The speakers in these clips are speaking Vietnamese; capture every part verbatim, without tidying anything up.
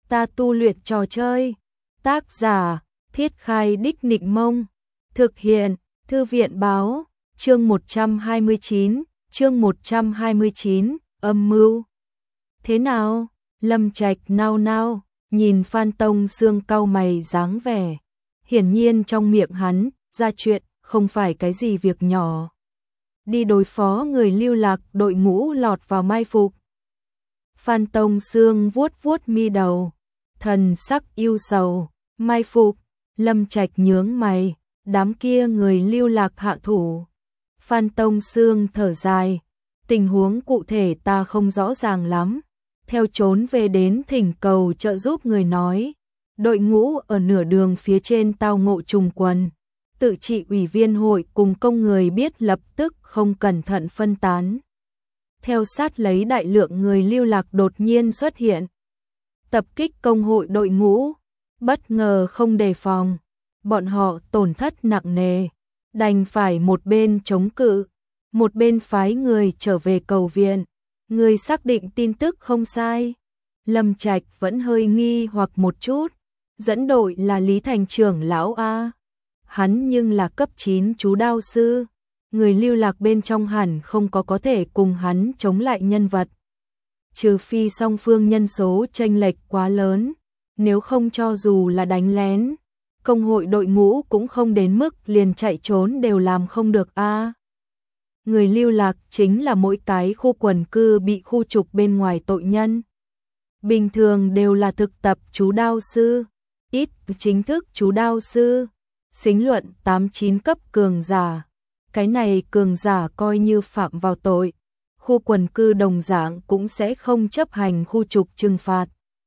ta tu luyện trò chơi. Tác giả, Thiết Khai Đích Nịnh Mông. Thực hiện, Thư viện Báo. Chương một trăm hai mươi chín, chương một trăm hai mươi chín, âm mưu. Thế nào? Lâm Trạch nao nao, nhìn Phan Tông Sương cau mày dáng vẻ. Hiển nhiên trong miệng hắn, ra chuyện, không phải cái gì việc nhỏ. Đi đối phó người lưu lạc đội ngũ lọt vào mai phục. Phan Tông Sương vuốt vuốt mi đầu, thần sắc yêu sầu. Mai phục, Lâm Trạch nhướng mày, đám kia người lưu lạc hạ thủ. Phan Tông Sương thở dài, tình huống cụ thể ta không rõ ràng lắm. Theo trốn về đến thỉnh cầu trợ giúp người nói, đội ngũ ở nửa đường phía trên tao ngộ trùng quần. Tự trị ủy viên hội cùng công người biết lập tức không cẩn thận phân tán. Theo sát lấy đại lượng người lưu lạc đột nhiên xuất hiện. Tập kích công hội đội ngũ, bất ngờ không đề phòng. Bọn họ tổn thất nặng nề, đành phải một bên chống cự, một bên phái người trở về cầu viện. Người xác định tin tức không sai. Lâm Trạch vẫn hơi nghi hoặc một chút. Dẫn đội là Lý Thành trưởng lão A. Hắn nhưng là cấp chín chú đao sư. Người lưu lạc bên trong hẳn không có có thể cùng hắn chống lại nhân vật. Trừ phi song phương nhân số chênh lệch quá lớn. Nếu không cho dù là đánh lén, công hội đội ngũ cũng không đến mức liền chạy trốn đều làm không được a. Người lưu lạc chính là mỗi cái khu quần cư bị khu trục bên ngoài tội nhân. Bình thường đều là thực tập chú đao sư, ít chính thức chú đao sư, xính luận tám chín cấp cường giả. Cái này cường giả coi như phạm vào tội, khu quần cư đồng dạng cũng sẽ không chấp hành khu trục trừng phạt,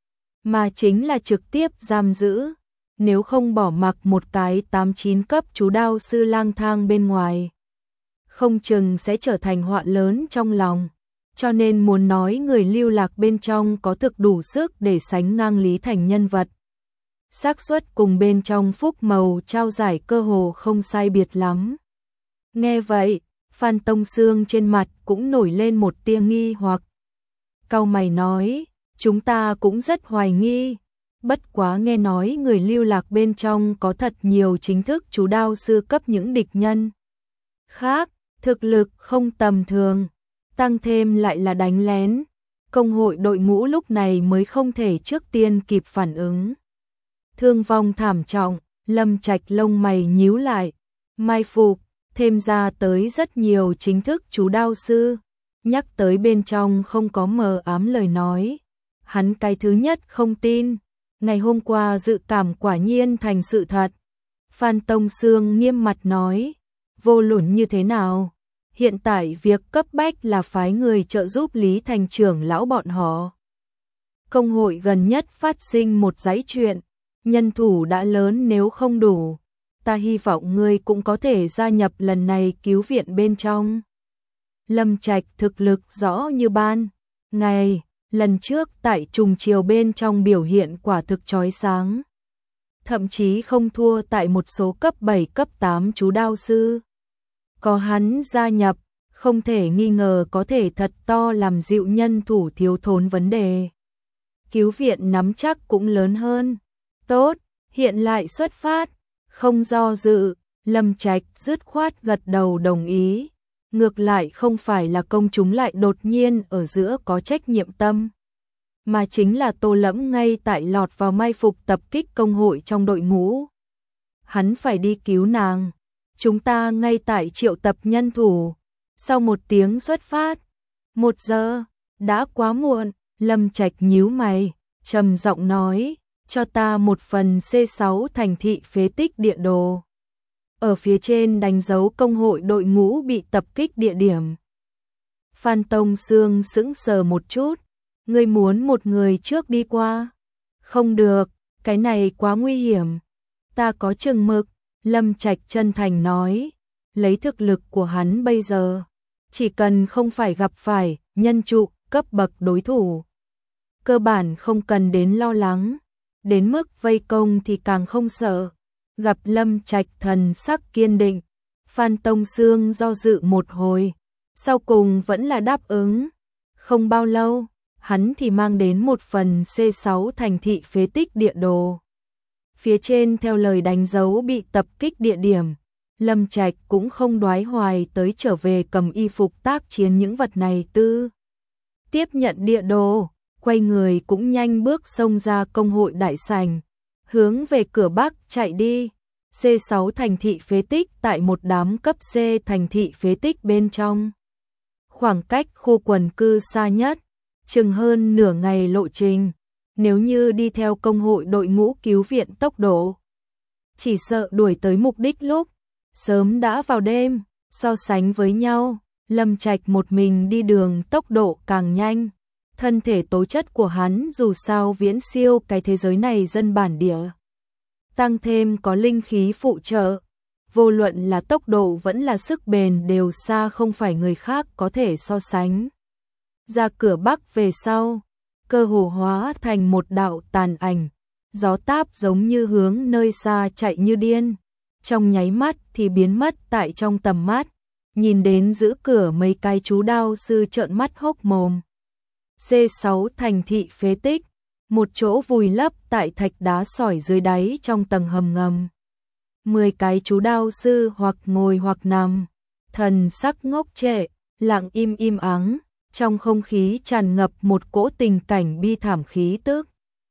mà chính là trực tiếp giam giữ. Nếu không bỏ mặc một cái tám chín cấp chú đao sư lang thang bên ngoài, không chừng sẽ trở thành họa lớn trong lòng. Cho nên muốn nói người lưu lạc bên trong có thực đủ sức để sánh ngang Lý Thành nhân vật. Xác suất cùng bên trong phúc màu trao giải cơ hồ không sai biệt lắm. Nghe vậy, Phan Tông Sương trên mặt cũng nổi lên một tia nghi hoặc. Cau mày nói, chúng ta cũng rất hoài nghi. Bất quá nghe nói người lưu lạc bên trong có thật nhiều chính thức chú đao sư cấp những địch nhân khác, thực lực không tầm thường, tăng thêm lại là đánh lén. Công hội đội ngũ lúc này mới không thể trước tiên kịp phản ứng. Thương vong thảm trọng, Lâm Trạch lông mày nhíu lại, mai phục, thêm ra tới rất nhiều chính thức chú đao sư. Nhắc tới bên trong không có mờ ám lời nói. Hắn cái thứ nhất không tin. Ngày hôm qua dự cảm quả nhiên thành sự thật. Phan Tông Sương nghiêm mặt nói, vô luận như thế nào, hiện tại việc cấp bách là phái người trợ giúp Lý Thành trưởng lão bọn họ. Công hội gần nhất phát sinh một dãy chuyện, nhân thủ đã lớn nếu không đủ, ta hy vọng ngươi cũng có thể gia nhập lần này cứu viện bên trong. Lâm Trạch thực lực rõ như ban ngày. Lần trước tại trùng chiều bên trong biểu hiện quả thực chói sáng. Thậm chí không thua tại một số cấp bảy cấp tám chú đao sư. Có hắn gia nhập, không thể nghi ngờ có thể thật to làm dịu nhân thủ thiếu thốn vấn đề. Cứu viện nắm chắc cũng lớn hơn. Tốt, hiện lại xuất phát, không do dự, Lâm Trạch dứt khoát gật đầu đồng ý. Ngược lại không phải là công chúng lại đột nhiên ở giữa có trách nhiệm tâm, mà chính là Tô Lẫm ngay tại lọt vào mai phục tập kích công hội trong đội ngũ. Hắn phải đi cứu nàng. Chúng ta ngay tại triệu tập nhân thủ. Sau một tiếng xuất phát, một giờ, đã quá muộn. Lâm Trạch nhíu mày, trầm giọng nói, cho ta một phần xê sáu thành thị phế tích địa đồ. Ở phía trên đánh dấu công hội đội ngũ bị tập kích địa điểm. Phan Tông Sương sững sờ một chút. Ngươi muốn một người trước đi qua? Không được, cái này quá nguy hiểm. Ta có chừng mực, Lâm Trạch chân thành nói. Lấy thực lực của hắn bây giờ, chỉ cần không phải gặp phải nhân trụ cấp bậc đối thủ, cơ bản không cần đến lo lắng. Đến mức vây công thì càng không sợ. Gặp Lâm Trạch thần sắc kiên định, Phan Tông Sương do dự một hồi, sau cùng vẫn là đáp ứng. Không bao lâu, hắn thì mang đến một phần xê sáu thành thị phế tích địa đồ. Phía trên theo lời đánh dấu bị tập kích địa điểm, Lâm Trạch cũng không đoái hoài tới trở về cầm y phục tác chiến những vật này tư. Tiếp nhận địa đồ, quay người cũng nhanh bước xông ra công hội đại sảnh, hướng về cửa Bắc chạy đi. xê sáu thành thị phế tích tại một đám cấp C thành thị phế tích bên trong. Khoảng cách khu quần cư xa nhất, chừng hơn nửa ngày lộ trình, nếu như đi theo công hội đội ngũ cứu viện tốc độ, chỉ sợ đuổi tới mục đích lúc sớm đã vào đêm. So sánh với nhau, Lâm Trạch một mình đi đường tốc độ càng nhanh. Thân thể tố chất của hắn dù sao viễn siêu cái thế giới này dân bản địa. Tăng thêm có linh khí phụ trợ, vô luận là tốc độ vẫn là sức bền đều xa không phải người khác có thể so sánh. Ra cửa Bắc về sau, cơ hồ hóa thành một đạo tàn ảnh, gió táp giống như hướng nơi xa chạy như điên, trong nháy mắt thì biến mất tại trong tầm mắt, nhìn đến giữ cửa mấy cái chú đao sư trợn mắt hốc mồm. xê sáu thành thị phế tích, một chỗ vùi lấp tại thạch đá sỏi dưới đáy trong tầng hầm ngầm. Mười cái chú đao sư hoặc ngồi hoặc nằm, thần sắc ngốc trệ, lặng im im ắng, trong không khí tràn ngập một cỗ tình cảnh bi thảm khí tức.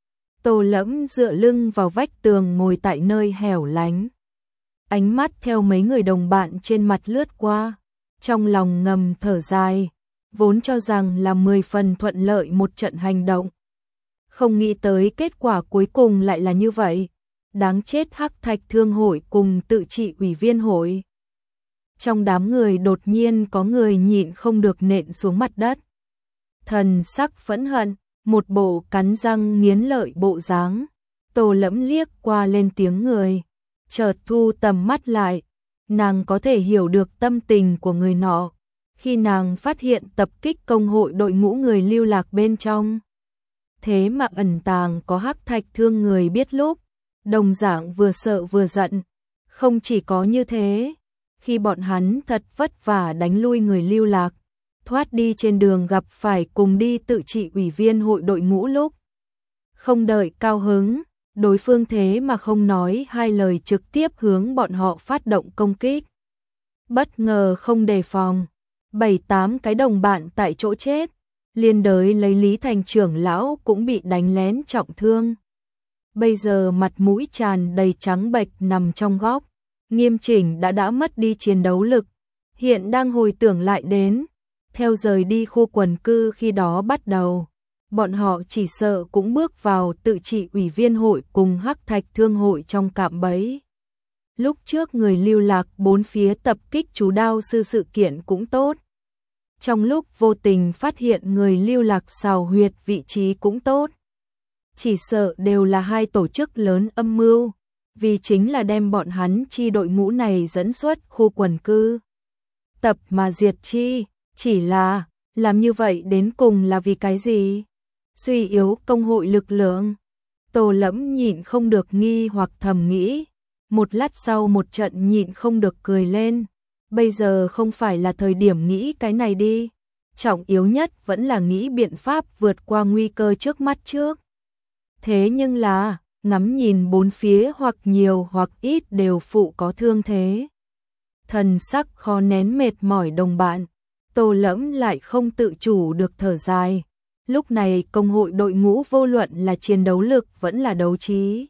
Tô Lẫm dựa lưng vào vách tường ngồi tại nơi hẻo lánh. Ánh mắt theo mấy người đồng bạn trên mặt lướt qua, trong lòng ngầm thở dài, vốn cho rằng là mười phần thuận lợi một trận hành động. Không nghĩ tới kết quả cuối cùng lại là như vậy. Đáng chết Hắc Thạch Thương hội cùng tự trị ủy viên hội. Trong đám người đột nhiên có người nhịn không được nện xuống mặt đất. Thần sắc phẫn hận, một bộ cắn răng nghiến lợi bộ dáng. Tô Lẫm liếc qua lên tiếng người, chợt thu tầm mắt lại, nàng có thể hiểu được tâm tình của người nọ. Khi nàng phát hiện tập kích công hội đội ngũ người lưu lạc bên trong, thế mà ẩn tàng có Hắc Thạch Thương người biết lúc, đồng dạng vừa sợ vừa giận. Không chỉ có như thế, khi bọn hắn thật vất vả đánh lui người lưu lạc, thoát đi trên đường gặp phải cùng đi tự trị ủy viên hội đội ngũ lúc, không đợi cao hứng, đối phương thế mà không nói hai lời trực tiếp hướng bọn họ phát động công kích. Bất ngờ không đề phòng, bảy tám cái đồng bạn tại chỗ chết, liên đới lấy Lý Thành trưởng lão cũng bị đánh lén trọng thương. Bây giờ mặt mũi tràn đầy trắng bệch nằm trong góc, Nghiêm Chỉnh đã đã mất đi chiến đấu lực, hiện đang hồi tưởng lại đến, theo rời đi khu quần cư khi đó bắt đầu, bọn họ chỉ sợ cũng bước vào tự trị ủy viên hội cùng Hắc Thạch Thương hội trong cạm bẫy. Lúc trước người lưu lạc bốn phía tập kích chú đao sư sự kiện cũng tốt. Trong lúc vô tình phát hiện người lưu lạc xào huyệt vị trí cũng tốt. Chỉ sợ đều là hai tổ chức lớn âm mưu, vì chính là đem bọn hắn chi đội ngũ này dẫn xuất khu quần cư. Tập mà diệt chi, chỉ là, làm như vậy đến cùng là vì cái gì? Suy yếu công hội lực lượng. Tô Lẫm nhịn không được nghi hoặc thầm nghĩ, một lát sau một trận nhịn không được cười lên. Bây giờ không phải là thời điểm nghĩ cái này đi. Trọng yếu nhất vẫn là nghĩ biện pháp vượt qua nguy cơ trước mắt trước. Thế nhưng là, ngắm nhìn bốn phía hoặc nhiều hoặc ít đều phụ có thương thế. Thần sắc khó nén mệt mỏi đồng bạn, Tô Lẫm lại không tự chủ được thở dài. Lúc này công hội đội ngũ vô luận là chiến đấu lực vẫn là đấu trí,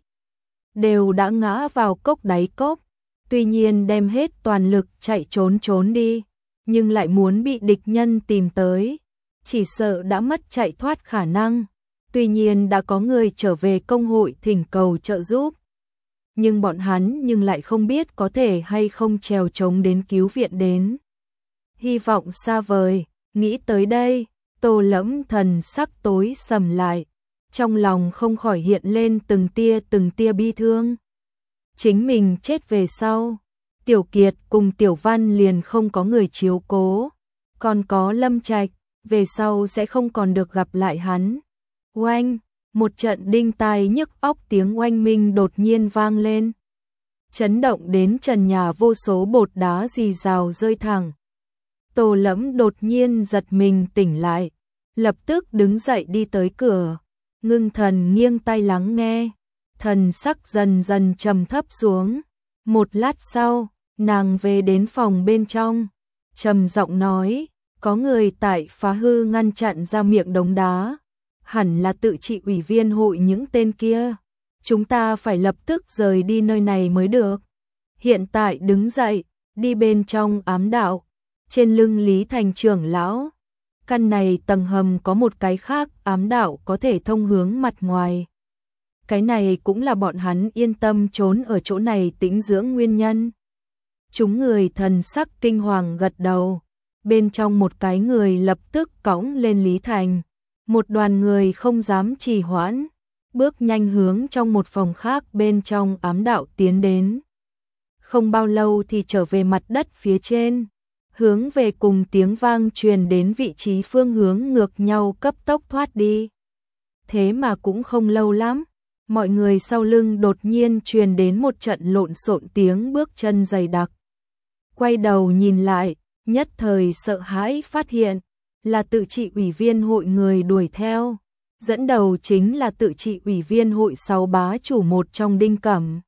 đều đã ngã vào cốc đáy cốc. Tuy nhiên đem hết toàn lực chạy trốn trốn đi, nhưng lại muốn bị địch nhân tìm tới, chỉ sợ đã mất chạy thoát khả năng. Tuy nhiên đã có người trở về công hội thỉnh cầu trợ giúp, nhưng bọn hắn nhưng lại không biết có thể hay không trèo trống đến cứu viện đến. Hy vọng xa vời, nghĩ tới đây, Tô Lẫm thần sắc tối sầm lại, trong lòng không khỏi hiện lên từng tia từng tia bi thương. Chính mình chết về sau, Tiểu Kiệt cùng Tiểu Văn liền không có người chiếu cố, còn có Lâm Trạch, về sau sẽ không còn được gặp lại hắn. Oanh, một trận đinh tai nhức óc tiếng oanh minh đột nhiên vang lên, chấn động đến trần nhà, vô số bột đá rì rào rơi thẳng. Tô Lẫm đột nhiên giật mình tỉnh lại, lập tức đứng dậy đi tới cửa, ngưng thần nghiêng tai lắng nghe, thần sắc dần dần trầm thấp xuống. Một lát sau, nàng về đến phòng bên trong, trầm giọng nói, có người tại phá hư ngăn chặn ra miệng đống đá, hẳn là tự trị ủy viên hội những tên kia, chúng ta phải lập tức rời đi nơi này mới được. Hiện tại đứng dậy, đi bên trong ám đạo, trên lưng Lý Thành trưởng lão. Căn này tầng hầm có một cái khác ám đạo có thể thông hướng mặt ngoài. Cái này cũng là bọn hắn yên tâm trốn ở chỗ này tĩnh dưỡng nguyên nhân. Chúng người thần sắc kinh hoàng gật đầu. Bên trong một cái người lập tức cõng lên Lý Thành. Một đoàn người không dám trì hoãn, bước nhanh hướng trong một phòng khác bên trong ám đạo tiến đến. Không bao lâu thì trở về mặt đất phía trên, hướng về cùng tiếng vang truyền đến vị trí phương hướng ngược nhau cấp tốc thoát đi. Thế mà cũng không lâu lắm, mọi người sau lưng đột nhiên truyền đến một trận lộn xộn tiếng bước chân dày đặc. Quay đầu nhìn lại, nhất thời sợ hãi phát hiện là tự trị ủy viên hội người đuổi theo, dẫn đầu chính là tự trị ủy viên hội sáu bá chủ một trong Đinh Cẩm.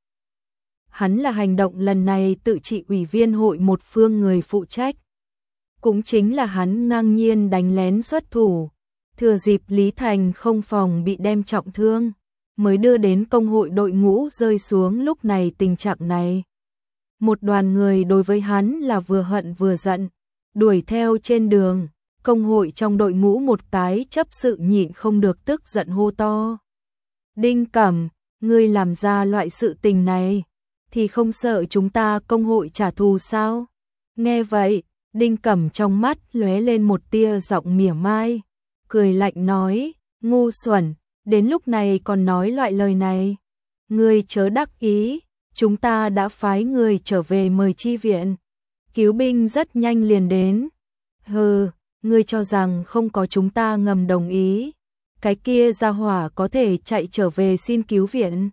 Hắn là hành động lần này tự trị ủy viên hội một phương người phụ trách. Cũng chính là hắn ngang nhiên đánh lén xuất thủ, thừa dịp Lý Thành không phòng bị đem trọng thương, mới đưa đến công hội đội ngũ rơi xuống lúc này tình trạng này. Một đoàn người đối với hắn là vừa hận vừa giận, đuổi theo trên đường, công hội trong đội ngũ một cái chấp sự nhịn không được tức giận hô to. Đinh Cẩm, ngươi làm ra loại sự tình này, thì không sợ chúng ta công hội trả thù sao? Nghe vậy, Đinh Cẩm trong mắt lóe lên một tia giọng mỉa mai, cười lạnh nói, ngu xuẩn, đến lúc này còn nói loại lời này. Ngươi chớ đắc ý, chúng ta đã phái người trở về mời chi viện, cứu binh rất nhanh liền đến. Hừ, ngươi cho rằng không có chúng ta ngầm đồng ý, cái kia gia hỏa có thể chạy trở về xin cứu viện.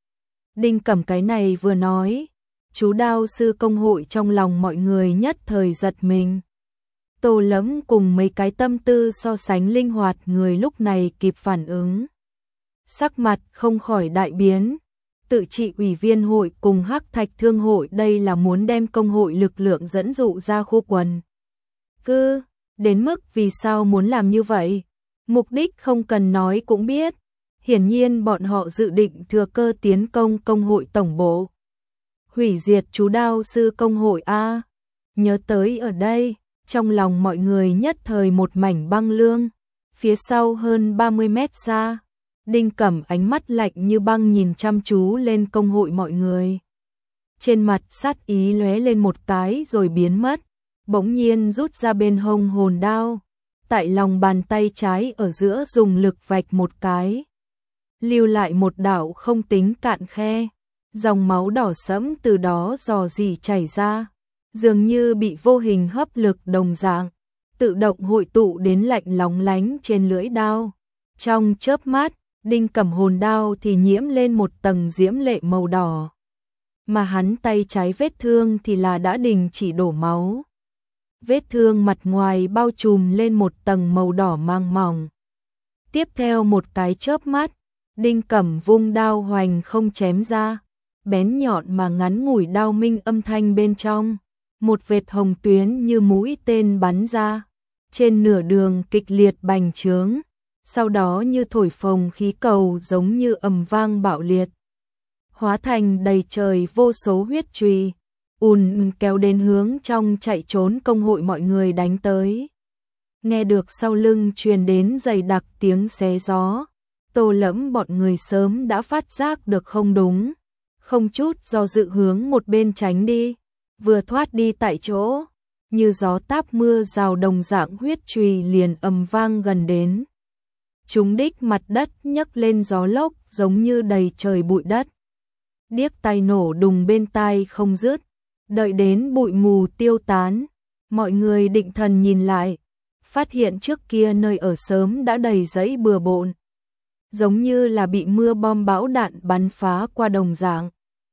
Đinh Cẩm cái này vừa nói, chú đao sư công hội trong lòng mọi người nhất thời giật mình. Tô Lẫm cùng mấy cái tâm tư so sánh linh hoạt người lúc này kịp phản ứng. Sắc mặt không khỏi đại biến, tự trị ủy viên hội cùng Hắc Thạch Thương hội đây là muốn đem công hội lực lượng dẫn dụ ra khu quần cư, đến mức vì sao muốn làm như vậy, mục đích không cần nói cũng biết. Hiển nhiên bọn họ dự định thừa cơ tiến công công hội tổng bộ, hủy diệt chú đao sư công hội A. Nhớ tới ở đây, trong lòng mọi người nhất thời một mảnh băng lương. Phía sau hơn ba mươi mét xa, Đinh Cẩm ánh mắt lạnh như băng nhìn chăm chú lên công hội mọi người. Trên mặt sát ý lóe lên một cái rồi biến mất, bỗng nhiên rút ra bên hông hồn đao, tại lòng bàn tay trái ở giữa dùng lực vạch một cái, lưu lại một đạo không tính cạn khe, dòng máu đỏ sẫm từ đó rò rỉ chảy ra, dường như bị vô hình hấp lực đồng dạng, tự động hội tụ đến lạnh lóng lánh trên lưỡi đao. Trong chớp mắt, Đinh Cẩm hồn đao thì nhiễm lên một tầng diễm lệ màu đỏ, mà hắn tay trái vết thương thì là đã đình chỉ đổ máu. Vết thương mặt ngoài bao trùm lên một tầng màu đỏ mang mỏng. Tiếp theo một cái chớp mắt, Đinh Cẩm vung đao hoành không chém ra, bén nhọn mà ngắn ngủi đao minh âm thanh bên trong, một vệt hồng tuyến như mũi tên bắn ra, trên nửa đường kịch liệt bành trướng, sau đó như thổi phồng khí cầu giống như ầm vang bạo liệt, hóa thành đầy trời vô số huyết chùy, ùn kéo đến hướng trong chạy trốn công hội mọi người đánh tới. Nghe được sau lưng truyền đến dày đặc tiếng xé gió, Tô Lẫm bọn người sớm đã phát giác được không đúng, không chút do dự hướng một bên tránh đi, vừa thoát đi tại chỗ, như gió táp mưa rào đồng dạng huyết chùy liền ầm vang gần đến. Chúng đích mặt đất nhấc lên gió lốc giống như đầy trời bụi đất. Điếc tai nổ đùng bên tai không dứt, đợi đến bụi mù tiêu tán, mọi người định thần nhìn lại, phát hiện trước kia nơi ở sớm đã đầy giấy bừa bộn, giống như là bị mưa bom bão đạn bắn phá qua đồng dạng,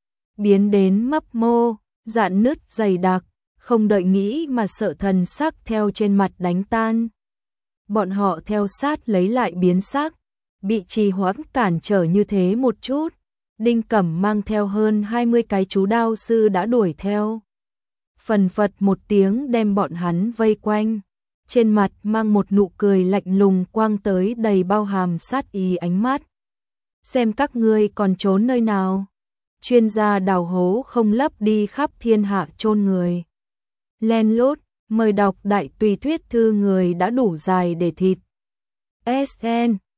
biến đến mấp mô, rạn nứt dày đặc, không đợi nghĩ mà sợ thần sắc theo trên mặt đánh tan. bọn họ theo sát lấy lại biến sắc, bị trì hoãn cản trở như thế một chút. Đinh Cẩm mang theo hơn hai mươi cái chú đao sư đã đuổi theo. Phần phật một tiếng đem bọn hắn vây quanh, trên mặt mang một nụ cười lạnh lùng quang tới đầy bao hàm sát ý ánh mắt. Xem các ngươi còn trốn nơi nào? Chuyên gia đào hố không lấp đi khắp thiên hạ chôn người. Len lút, mời đọc đại tùy thuyết thư người đã đủ dài để thịt. ét en